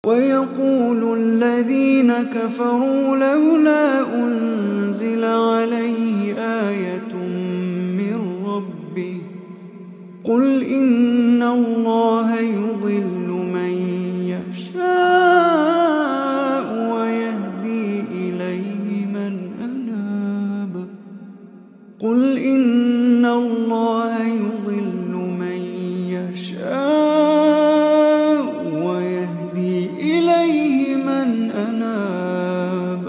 ويقول الذين كفروا لولا أنزل عليه آية من ربه قل إن الله يضل من يشاء ويهدي إليه من أناب قل إن الله يضل من يشاء ويهدي إليه من أناب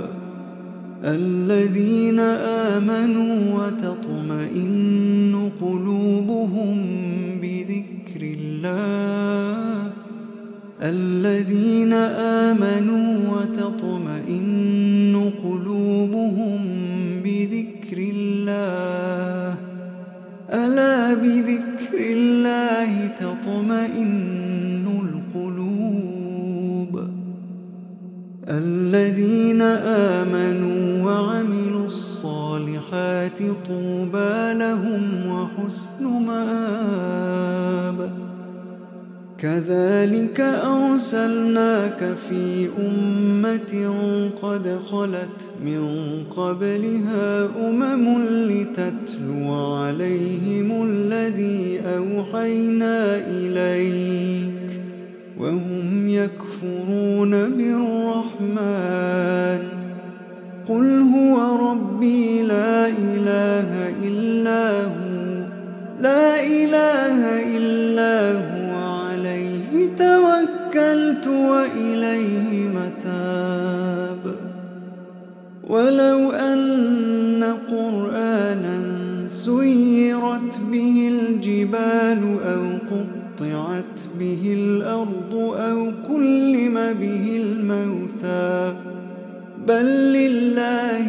الذين آمنوا وتطمئن قلوبهم بذكر الله الذين آمنوا وتطمئن قلوبهم بذكر الله ألا بذكر الله تطمئن القلوب الذين آمنوا وعملوا الصالحات طوبى لهم وحسن مآب كذلك أرسلناك في أمة قد خلت من قبلها لتتلو عليهم الذي أوحينا إليك وهم يكفرون بالرحمن قل هو ربي لا إله إلا هو عليه توكلت وإليه متاب ولو أن قرآنا سيرت به الجبال أو قطعت به الأرض أو كلم به الموتى بل لله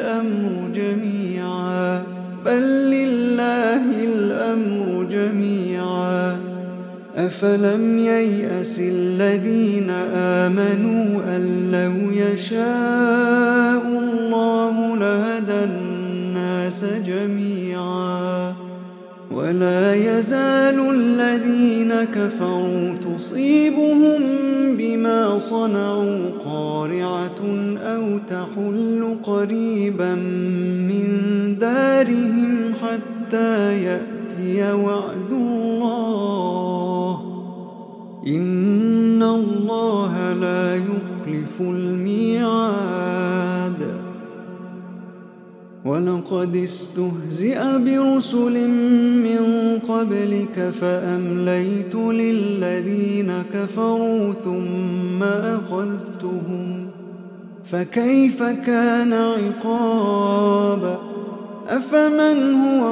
الأمر جميعا أفلم ييأس الذين آمنوا أن لو يشاء الله لهدى الناس جميعا ولا يزال الذين كفروا تصيبهم بما صنعوا قارعة أو تحل قريبا من دارهم حتى يأتي وعد الله إن الله لا يخلف الميعاد ولقد استهزئ برسل من قبلك فأمليت للذين كفروا ثم أخذتهم فكيف كان عقاب أفمن هو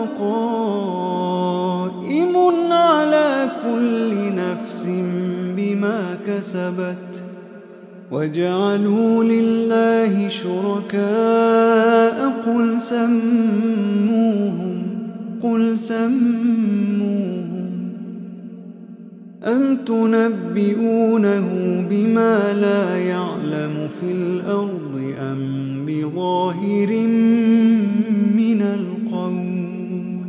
قائم على كل نفس بما كسبت وجعلوا لله شركاء قل سموهم أم تنبئونه بما لا يعلم في الأرض أم بظاهر من القول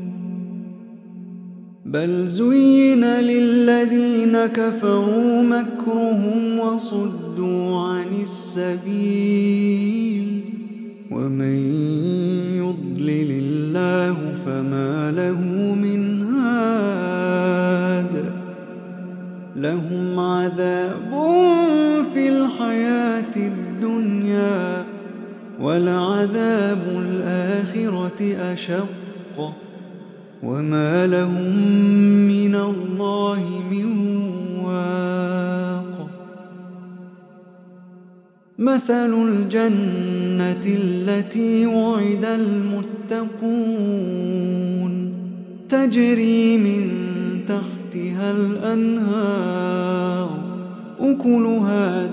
بل زين للذين كفروا مكرهم وصدوا عن السبيل ومن يضلل الله فما له من هاد لهم عذاب في الحياة الدنيا ولعذاب الآخرة أشق وما لهم من الله من واق مثل الجنة التي وعد المتقون تجري من تحتها الأنهار أكلها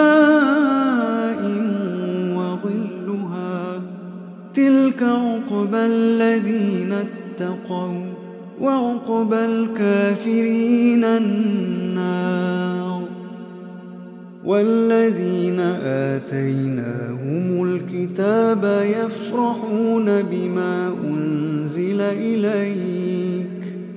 دائم وظلها تلك عقبى الذين اتقوا وعقبى الكافرين النار والذين آتيناهم الكتاب يفرحون بما أنزل إليك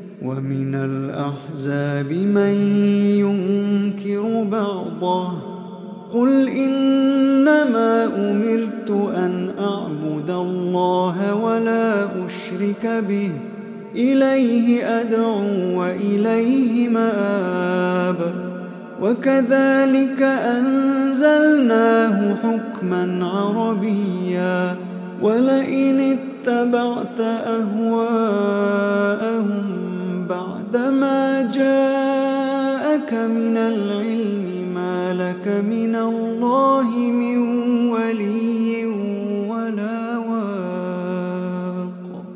ومن الأحزاب من ينكر بعضه قل إنما أمرت أن أعبد الله ولا أشرك به إليه أدعو وإليه مآب وكذلك أنزلناه حكما عربيا ولئن اتبعت أهواءهم بعدما جاءك من العلم ما لك من الله من ولي ولا واق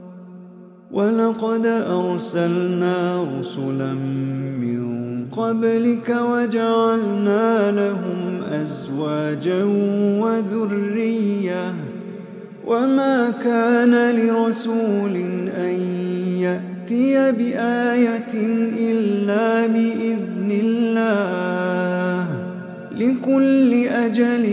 ولقد أرسلنا رسلا من قبلك وجعلنا لهم أزواجا وذرية وما كان لرسول أن يأتي بآية إلا بإذن الله لكل أجل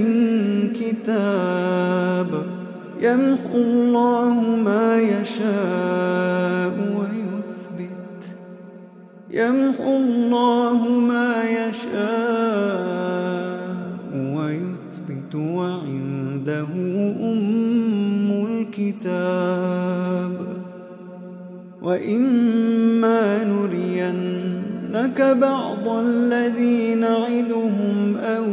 كتاب يمحو الله ما يشاء ويثبت يمحو الله ما يشاء ويثبت وعنده أم الكتاب وإما نرينك بعض الذي نعدهم أو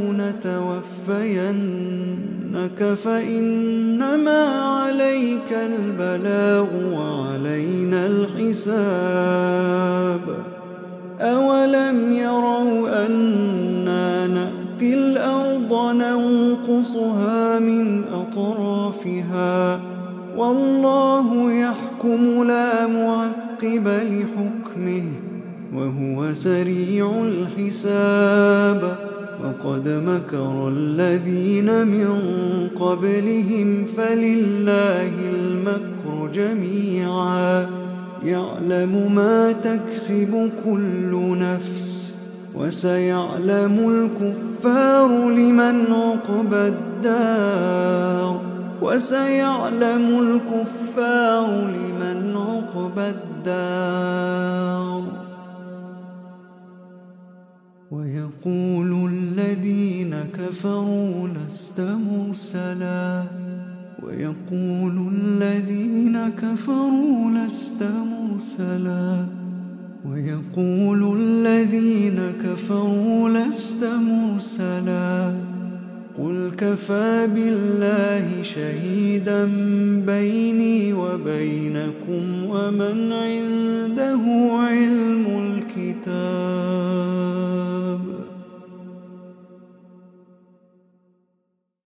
نتوفينك فإنما عليك البلاغ وعلينا الحساب أولم يروا أنا نأتي الأرض ننقصها من أطرافها والله يحكم لا معقب لحكمه وهو سريع الحساب وقد مكر الذين من قبلهم فلله المكر جميعا يعلم ما تكسب كل نفس وسيعلم الكفار لمن عقبى الدار ويقول الذين كفروا لست مرسلا قل كفى بالله شهيدا بيني وبينكم ومن عنده علم الكتاب